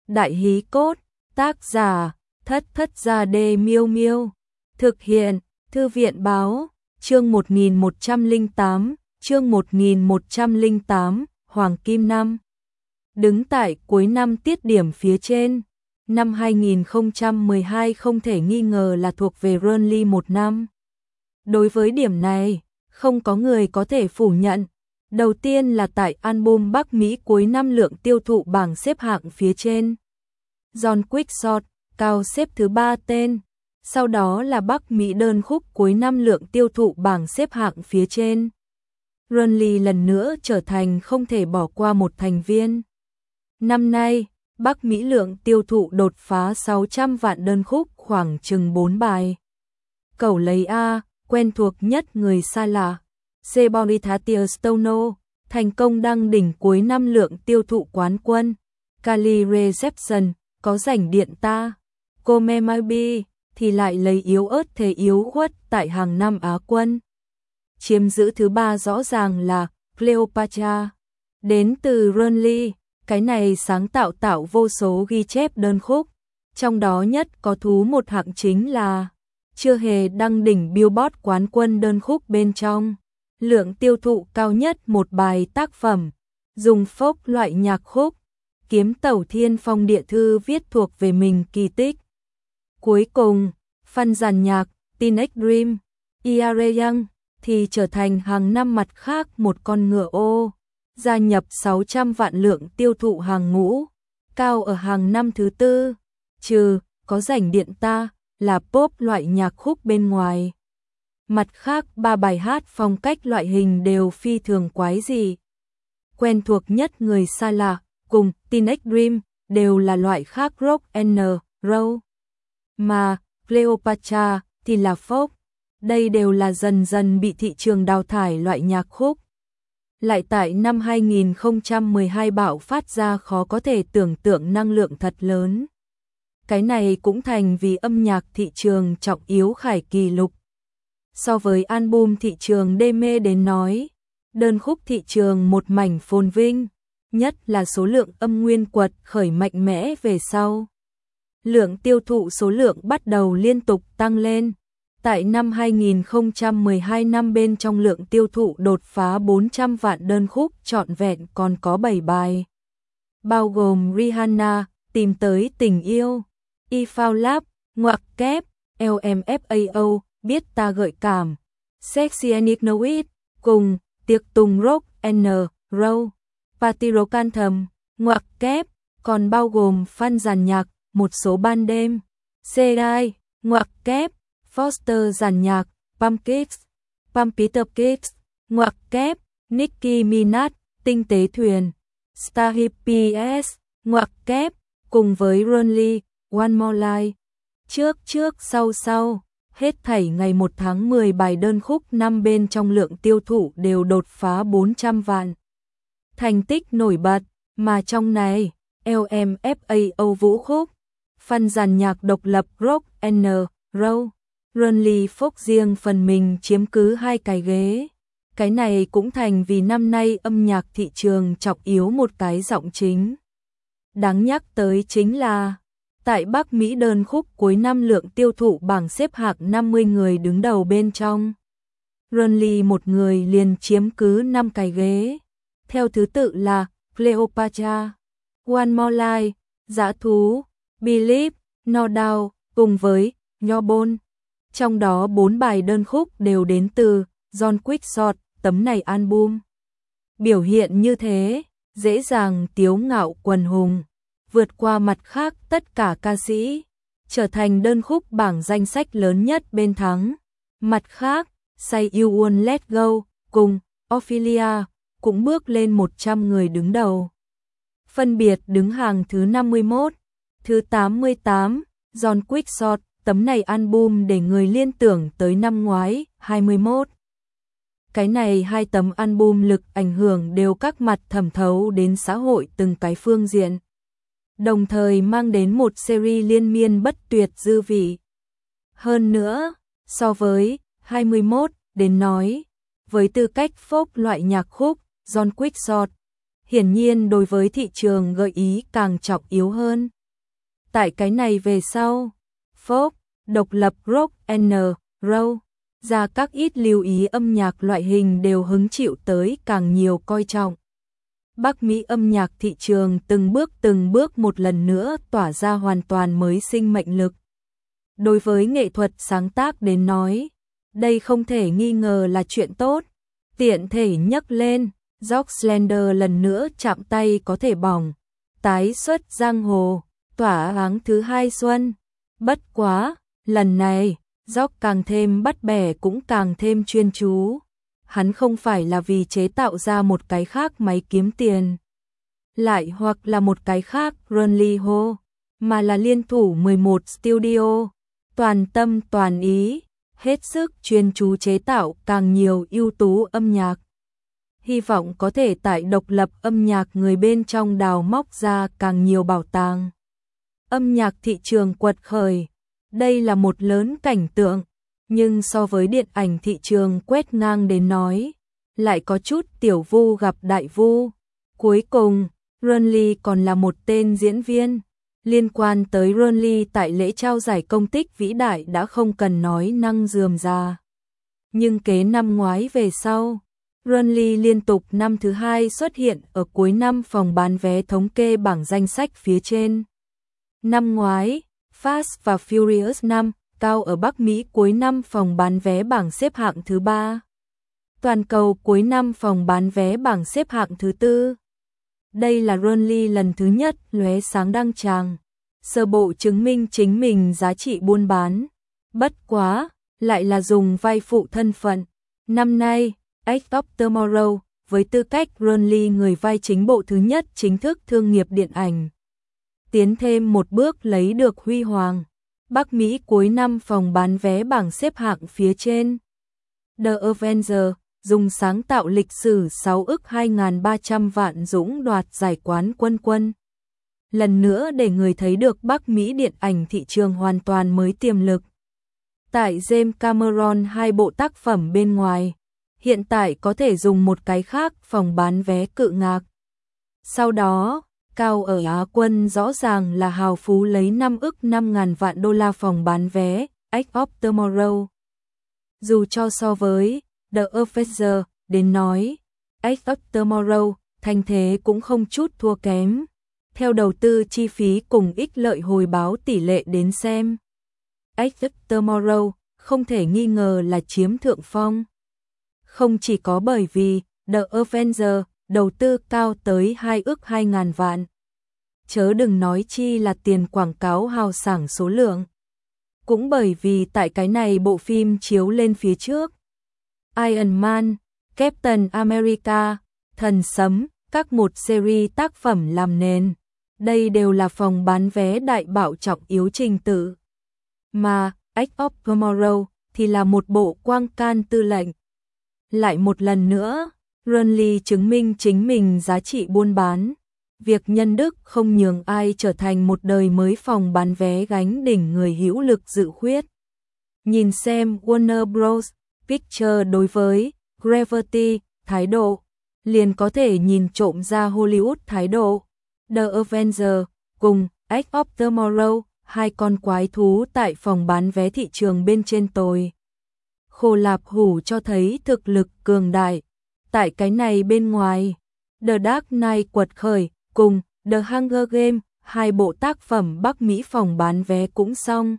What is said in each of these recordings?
Đại hí cốt, tác giả, Thất Thất Gia Đê Miêu Miêu. Thực hiện, Thư viện báo, chương 1108, chương 1108, Hoàng Kim Năm. Đứng tại cuối năm tiết điểm phía trên, năm 2012 không thể nghi ngờ là thuộc về Burnley một năm. Đối với điểm này, không có người có thể phủ nhận. Đầu tiên là tại album Bắc Mỹ cuối năm lượng tiêu thụ bảng xếp hạng phía trên. John Quickshot, cao xếp thứ 3 tên. Sau đó là Bắc Mỹ đơn khúc cuối năm lượng tiêu thụ bảng xếp hạng phía trên. Burnley lần nữa trở thành không thể bỏ qua một thành viên. Năm nay, Bắc Mỹ lượng tiêu thụ đột phá 600 vạn đơn khúc khoảng chừng 4 bài. Cẩu lấy A, quen thuộc nhất người xa lạ. Sebastian Stono, thành công đăng đỉnh cuối năm lượng tiêu thụ quán quân. Cali Reception, có rảnh điện ta. Come Maybe, thì lại lấy yếu ớt thế yếu khuất tại hàng năm Á quân. Chiếm giữ thứ 3 rõ ràng là Cleopatra. Đến từ Burnley, cái này sáng tạo vô số ghi chép đơn khúc. Trong đó nhất có thú một hạng chính là chưa hề đăng đỉnh Billboard quán quân đơn khúc bên trong. Lượng tiêu thụ cao nhất một bài tác phẩm, dùng folk loại nhạc khúc, kiếm tẩu thiên phong địa thư viết thuộc về mình kỳ tích. Cuối cùng, fan dàn nhạc, Teenage Dream, E.R. Young, thì trở thành hàng năm mặt khác một con ngựa ô, gia nhập 600 vạn lượng tiêu thụ hàng ngũ, cao ở hàng năm thứ 4, trừ có rảnh điện ta, là pop loại nhạc khúc bên ngoài. Mặt khác 3 bài hát phong cách loại hình đều phi thường quái dị. Quen thuộc nhất người xa lạ, cùng Teenage Dream, đều là loại khác rock and roll. Mà Cleopatra thì là folk. Đây đều là dần dần bị thị trường đào thải loại nhạc khúc. Lại tại năm 2012 bạo phát ra khó có thể tưởng tượng năng lượng thật lớn. Cái này cũng thành vì âm nhạc thị trường trọng yếu khải kỷ lục. So với album thị trường đê mê đến nói, đơn khúc thị trường một mảnh phồn vinh, nhất là số lượng âm nguyên quật khởi mạnh mẽ về sau. Lượng tiêu thụ số lượng bắt đầu liên tục tăng lên. Tại năm 2012 năm bên trong lượng tiêu thụ đột phá 400 vạn đơn khúc trọn vẹn còn có 7 bài. Bao gồm Rihanna, Tìm Tới Tình Yêu, I Found Love, ngoặc kép, LMFAO, Biết Ta Gợi Cảm, Sexy and Know It, cùng Tiệc Tùng Rock and Roll, Party Rock Anthem, ngoặc kép, còn bao gồm fan dàn nhạc, một số ban đêm, Sedai, ngoặc kép, Foster dàn nhạc, Pumpkins, Pump It Up Kids, ngoặc kép, Nicki Minaj, Tinh Tế Thuyền, Star Hippies, ngoặc kép, cùng với Burnley, One More Life. Trước sau, hết thảy ngày 1 tháng 10 bài đơn khúc năm bên trong lượng tiêu thụ đều đột phá 400 vạn. Thành tích nổi bật, mà trong này, LMFAO vũ khúc, fan dàn nhạc độc lập rock and roll, Burnley folk riêng phần mình chiếm cứ 2 cái ghế. Cái này cũng thành vì năm nay âm nhạc thị trường trọng yếu một cái giọng chính. Đáng nhắc tới chính là, tại Bắc Mỹ đơn khúc cuối năm lượng tiêu thụ bảng xếp hạng 50 người đứng đầu bên trong. Burnley một người liền chiếm cứ 5 cái ghế. Theo thứ tự là Cleopatra, One More Life, Dã Thú, Believe, No Doubt, cùng với Newborn. Trong đó 4 bài đơn khúc đều đến từ John Quickshot, tấm này album. Biểu hiện như thế, dễ dàng tiếu ngạo quần hùng, vượt qua mặt khác tất cả ca sĩ, trở thành đơn khúc bảng danh sách lớn nhất bên thắng. Mặt khác, Say You Won't Let Go, cùng Ophelia, cũng bước lên 100 người đứng đầu. Phân biệt đứng hàng thứ 51, thứ 88, John Quickshot, tấm này album để người liên tưởng tới năm ngoái, 21. Cái này 2 tấm album lực ảnh hưởng đều các mặt thẩm thấu đến xã hội từng cái phương diện. Đồng thời mang đến một series liên miên bất tuyệt dư vị. Hơn nữa, so với 21 đến nói, với tư cách folk loại nhạc khúc, John Quickshot, hiển nhiên đối với thị trường gợi ý càng trọng yếu hơn. Tại cái này về sau, folk, độc lập rock and roll, ra các ít lưu ý âm nhạc loại hình đều hứng chịu tới càng nhiều coi trọng. Bắc Mỹ âm nhạc thị trường từng bước một lần nữa tỏa ra hoàn toàn mới sinh mệnh lực. Đối với nghệ thuật sáng tác đến nói, đây không thể nghi ngờ là chuyện tốt. Tiện thể nhắc lên, George Slender lần nữa chạm tay có thể bỏng, tái xuất giang hồ, tỏa áng thứ hai xuân. Bất quá, lần này, George càng thêm bắt bẻ cũng càng thêm chuyên chú. Hắn không phải là vì chế tạo ra một cái khác máy kiếm tiền, lại hoặc là một cái khác Ronly Ho, mà là liên thủ 11 studio, toàn tâm toàn ý, hết sức chuyên chú chế tạo càng nhiều ưu tú âm nhạc. Hy vọng có thể tại độc lập âm nhạc người bên trong đào móc ra càng nhiều bảo tàng. Âm nhạc thị trường quật khởi, đây là một lớn cảnh tượng, nhưng so với điện ảnh thị trường quét ngang đến nói, lại có chút tiểu vu gặp đại vu. Cuối cùng, Ronly còn là một tên diễn viên. Liên quan tới Ronly tại lễ trao giải công tích vĩ đại đã không cần nói năng rườm rà. Nhưng kế năm ngoái về sau, Ronly liên tục năm thứ hai xuất hiện ở cuối năm phòng bán vé thống kê bảng danh sách phía trên. Năm ngoái, Fast và Furious 5 cao ở Bắc Mỹ cuối năm phòng bán vé bảng xếp hạng thứ 3. Toàn cầu cuối năm phòng bán vé bảng xếp hạng thứ 4. Đây là Ronly lần thứ nhất lóe sáng đăng tràng, sơ bộ chứng minh chính mình giá trị buôn bán. Bất quá, lại là dùng vai phụ thân phận. Năm nay, Edge of Tomorrow, với tư cách Ronly người vai chính bộ thứ nhất chính thức thương nghiệp điện ảnh, tiến thêm một bước lấy được huy hoàng. Bắc Mỹ cuối năm phòng bán vé bảng xếp hạng phía trên. The Avenger dùng sáng tạo lịch sử 6 ức 2.300 vạn dũng đoạt giải quán quân. Lần nữa để người thấy được Bắc Mỹ điện ảnh thị trường hoàn toàn mới tiềm lực. Tại James Cameron hai bộ tác phẩm bên ngoài, hiện tại có thể dùng một cái khác phòng bán vé cự ngạc. Sau đó, cao ở Á quân rõ ràng là hào phú lấy 5 ức 5.000 vạn đô la phòng bán vé, Edge of Tomorrow. Dù cho so với The Avenger đến nói, Edge of Tomorrow thành thế cũng không chút thua kém. Theo đầu tư chi phí cùng ích lợi hồi báo tỷ lệ đến xem, Edge of Tomorrow không thể nghi ngờ là chiếm thượng phong. Không chỉ có bởi vì The Avenger đầu tư cao tới 2 ức 2.000 vạn. Chớ đừng nói chi là tiền quảng cáo hào sảng số lượng. Cũng bởi vì tại cái này bộ phim chiếu lên phía trước, Iron Man, Captain America, Thần Sấm, các một series tác phẩm làm nền. Đây đều là phòng bán vé đại bạo trọng yếu trình tự. Mà Edge of Tomorrow thì là một bộ quang can tư lệnh. Lại một lần nữa, Ronly chứng minh chính mình giá trị buôn bán. Việc nhân đức không nhường ai trở thành một đời mới phòng bán vé gánh đỉnh người hữu lực dự khuyết. Nhìn xem Warner Bros. Pictures đối với Gravity thái độ, liền có thể nhìn trộm ra Hollywood thái độ. The Avenger cùng Edge of Tomorrow, hai con quái thú tại phòng bán vé thị trường bên trên tồi. Khổ lạp hủ cho thấy thực lực cường đại. Tại cái này bên ngoài, The Dark Knight quật khởi cùng The Hunger Games, hai bộ tác phẩm Bắc Mỹ phòng bán vé cũng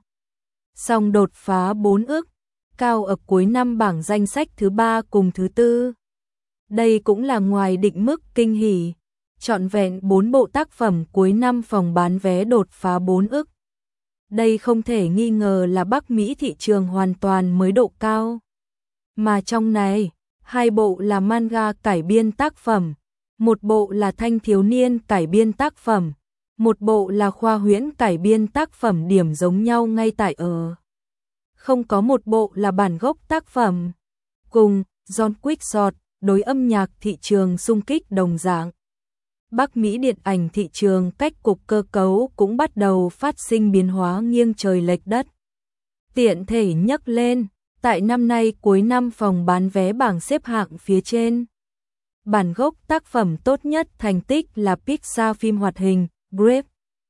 xong đột phá 4 ức, cao ở cuối năm bảng danh sách thứ 3 cùng thứ 4. Đây cũng là ngoài định mức kinh hỉ. Trọn vẹn 4 bộ tác phẩm cuối năm phòng bán vé đột phá 4 ức. Đây không thể nghi ngờ là Bắc Mỹ thị trường hoàn toàn mới độ cao. Mà trong này, 2 bộ là manga cải biên tác phẩm, một bộ là thanh thiếu niên cải biên tác phẩm, một bộ là khoa huyễn cải biên tác phẩm, điểm giống nhau ngay tại ở. Không có một bộ là bản gốc tác phẩm. Cùng John Quick đối âm nhạc thị trường xung kích đồng dạng. Bắc Mỹ điện ảnh thị trường cách cục cơ cấu cũng bắt đầu phát sinh biến hóa nghiêng trời lệch đất. Tiện thể nhắc lên, tại năm nay cuối năm phòng bán vé bảng xếp hạng phía trên. Bản gốc tác phẩm tốt nhất thành tích là Pixar phim hoạt hình Brave.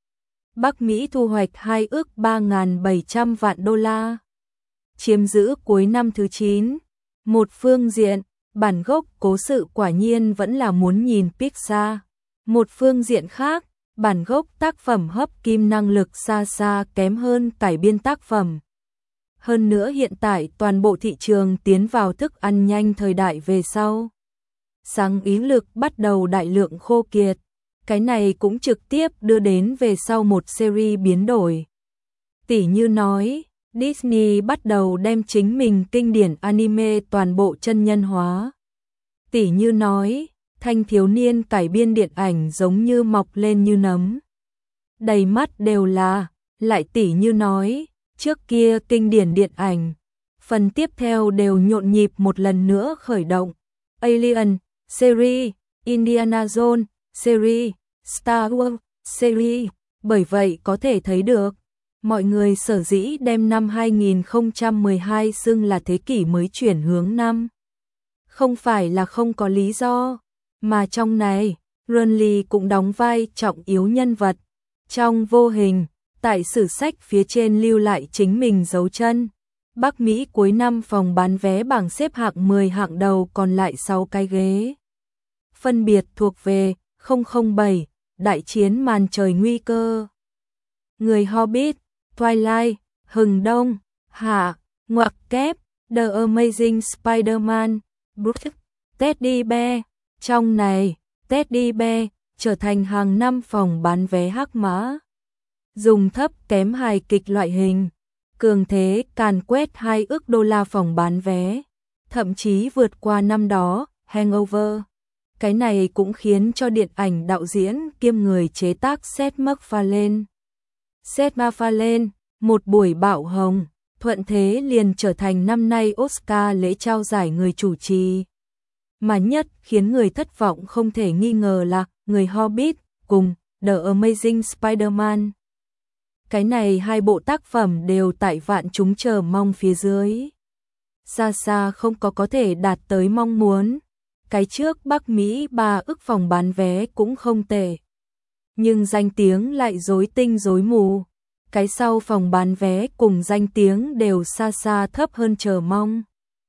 Bắc Mỹ thu hoạch 2 ước 3.700 vạn đô la. Chiếm giữ cuối năm thứ 9. Một phương diện, bản gốc cố sự quả nhiên vẫn là muốn nhìn Pixar. Một phương diện khác, bản gốc tác phẩm hấp kim năng lực xa xa kém hơn cải biên tác phẩm. Hơn nữa hiện tại toàn bộ thị trường tiến vào thức ăn nhanh thời đại về sau. Sáng ý lực bắt đầu đại lượng khô kiệt. Cái này cũng trực tiếp đưa đến về sau một series biến đổi. Tỉ như nói, Disney bắt đầu đem chính mình kinh điển anime toàn bộ chân nhân hóa. Tỉ như nói, thanh thiếu niên cải biên điện ảnh giống như mọc lên như nấm. Đầy mắt đều là, lại tỉ như nói, trước kia kinh điển điện ảnh. Phần tiếp theo đều nhộn nhịp một lần nữa khởi động. Alien, series, Indiana Jones, series, Star Wars, series. Bởi vậy có thể thấy được, mọi người sở dĩ đem năm 2012 xưng là thế kỷ mới chuyển hướng năm. Không phải là không có lý do, mà trong này, Ron Lee cũng đóng vai trọng yếu nhân vật. Trong vô hình, tại sử sách phía trên lưu lại chính mình dấu chân. Bắc Mỹ cuối năm phòng bán vé bảng xếp hạng 10 hạng đầu còn lại 6 cái ghế. Phân biệt thuộc về 007, Đại chiến màn trời nguy cơ, Người Hobbit, Twilight, Hừng Đông, Hạ, ngoặc kép, The Amazing Spider-Man, Brooke, Teddy Bear. Trong này, Teddy Bear trở thành hàng năm phòng bán vé hắc mã. Dùng thấp kém hài kịch loại hình, cường thế càn quét 2 ước đô la phòng bán vé, thậm chí vượt qua năm đó Hangover. Cái này cũng khiến cho điện ảnh đạo diễn kiêm người chế tác Seth MacFarlane, một buổi bạo hồng, thuận thế liền trở thành năm nay Oscar lễ trao giải người chủ trì. Mà nhất khiến người thất vọng không thể nghi ngờ là Người Hobbit cùng The Amazing Spider-Man. Cái này hai bộ tác phẩm đều tại vạn chúng chờ mong phía dưới. Xa xa không có thể đạt tới mong muốn. Cái trước Bắc Mỹ 3 ức phòng bán vé cũng không tệ. Nhưng danh tiếng lại rối tinh rối mù. Cái sau phòng bán vé cùng danh tiếng đều xa xa thấp hơn chờ mong.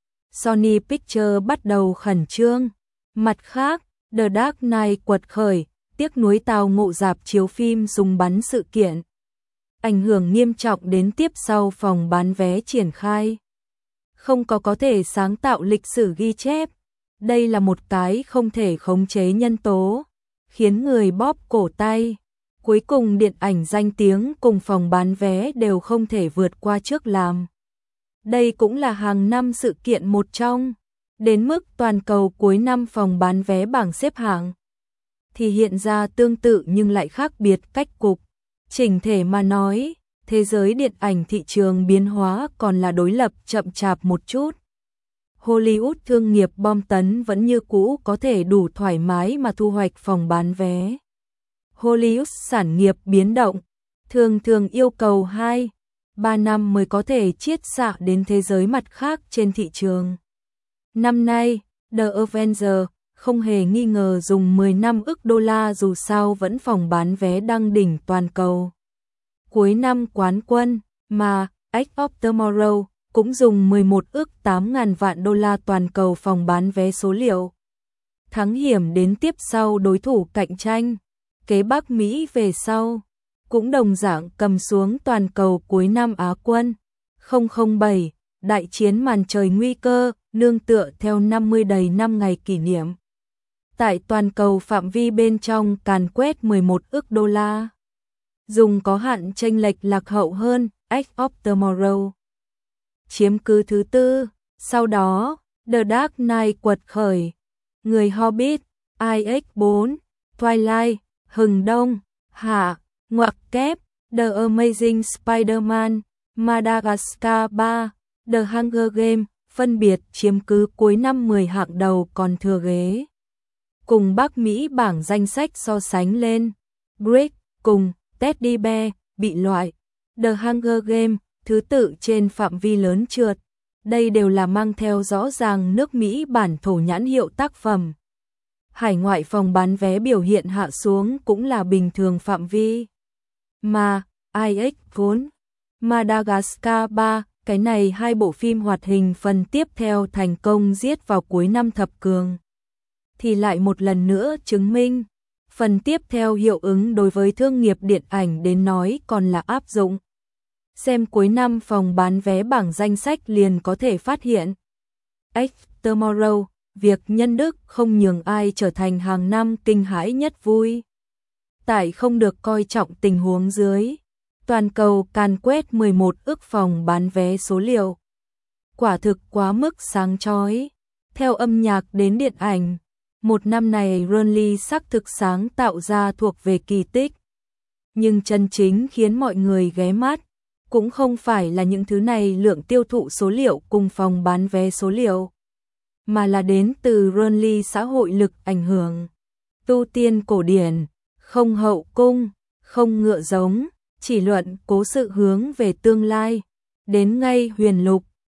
Sony Pictures bắt đầu khẩn trương. Mặt khác, The Dark Knight quật khởi, tiếc nuối tào ngộ rạp chiếu phim dùng bắn sự kiện. Ảnh hưởng nghiêm trọng đến tiếp sau phòng bán vé triển khai. Không có thể sáng tạo lịch sử ghi chép. Đây là một cái không thể khống chế nhân tố, khiến người bóp cổ tay. Cuối cùng điện ảnh danh tiếng cùng phòng bán vé đều không thể vượt qua trước làm. Đây cũng là hàng năm sự kiện một trong. Đến mức toàn cầu cuối năm phòng bán vé bảng xếp hạng thì hiện ra tương tự nhưng lại khác biệt cách cục. Chỉnh thể mà nói, thế giới điện ảnh thị trường biến hóa còn là đối lập chậm chạp một chút. Hollywood thương nghiệp bom tấn vẫn như cũ có thể đủ thoải mái mà thu hoạch phòng bán vé. Hollywood sản nghiệp biến động, thường yêu cầu 2-3 năm mới có thể chiết xạ đến thế giới mặt khác trên thị trường. Năm nay, The Avengers không hề nghi ngờ dùng 15 ức đô la dù sao vẫn phòng bán vé đăng đỉnh toàn cầu. Cuối năm quán quân, mà Edge of Tomorrow cũng dùng 11 ức 8.000 vạn đô la toàn cầu phòng bán vé số liệu. Thắng hiểm đến tiếp sau đối thủ cạnh tranh, kế Bắc Mỹ về sau, cũng đồng dạng cầm xuống toàn cầu cuối năm Á quân. 007, Đại chiến màn trời nguy cơ, nương tựa theo 50 đầy năm ngày kỷ niệm. Tại toàn cầu phạm vi bên trong càn quét 11 ức đô la. Dùng có hạn chênh lệch lạc hậu hơn Edge of Tomorrow. Chiếm cứ thứ tư, sau đó, The Dark Knight quật khởi, Người Hobbit, iX4, Twilight, Hừng Đông, Hạ, ngoặc kép, The Amazing Spider-Man, Madagascar 3, The Hunger Games, phân biệt chiếm cứ cuối năm 10 hạng đầu còn thừa ghế. Cùng Bắc Mỹ bảng danh sách so sánh lên, Brick cùng Teddy Bear bị loại, The Hunger Games thứ tự trên phạm vi lớn trượt. Đây đều là mang theo rõ ràng nước Mỹ bản thổ nhãn hiệu tác phẩm. Hải ngoại phòng bán vé biểu hiện hạ xuống cũng là bình thường phạm vi. mà IX vốn Madagascar 3, cái này hai bộ phim hoạt hình phần tiếp theo thành công giết vào cuối năm thập cường. Thì lại một lần nữa chứng minh, phần tiếp theo hiệu ứng đối với thương nghiệp điện ảnh đến nói còn là áp dụng. Xem cuối năm phòng bán vé bảng danh sách liền có thể phát hiện. X Tomorrow, việc nhân đức không nhường ai trở thành hàng năm kinh hãi nhất vui. Tại không được coi trọng tình huống dưới, toàn cầu càn quét 11 ức phòng bán vé số liệu. Quả thực quá mức sáng chói. Theo âm nhạc đến điện ảnh, một năm này Runly xác thực sáng tạo ra thuộc về kỳ tích. Nhưng chân chính khiến mọi người ghé mắt, cũng không phải là những thứ này lượng tiêu thụ số liệu cùng phòng bán vé số liệu, mà là đến từ Runly xã hội lực ảnh hưởng. Tu tiên cổ điển, không hậu cung, không ngựa giống, chỉ luận cố sự hướng về tương lai, đến ngay huyền lục,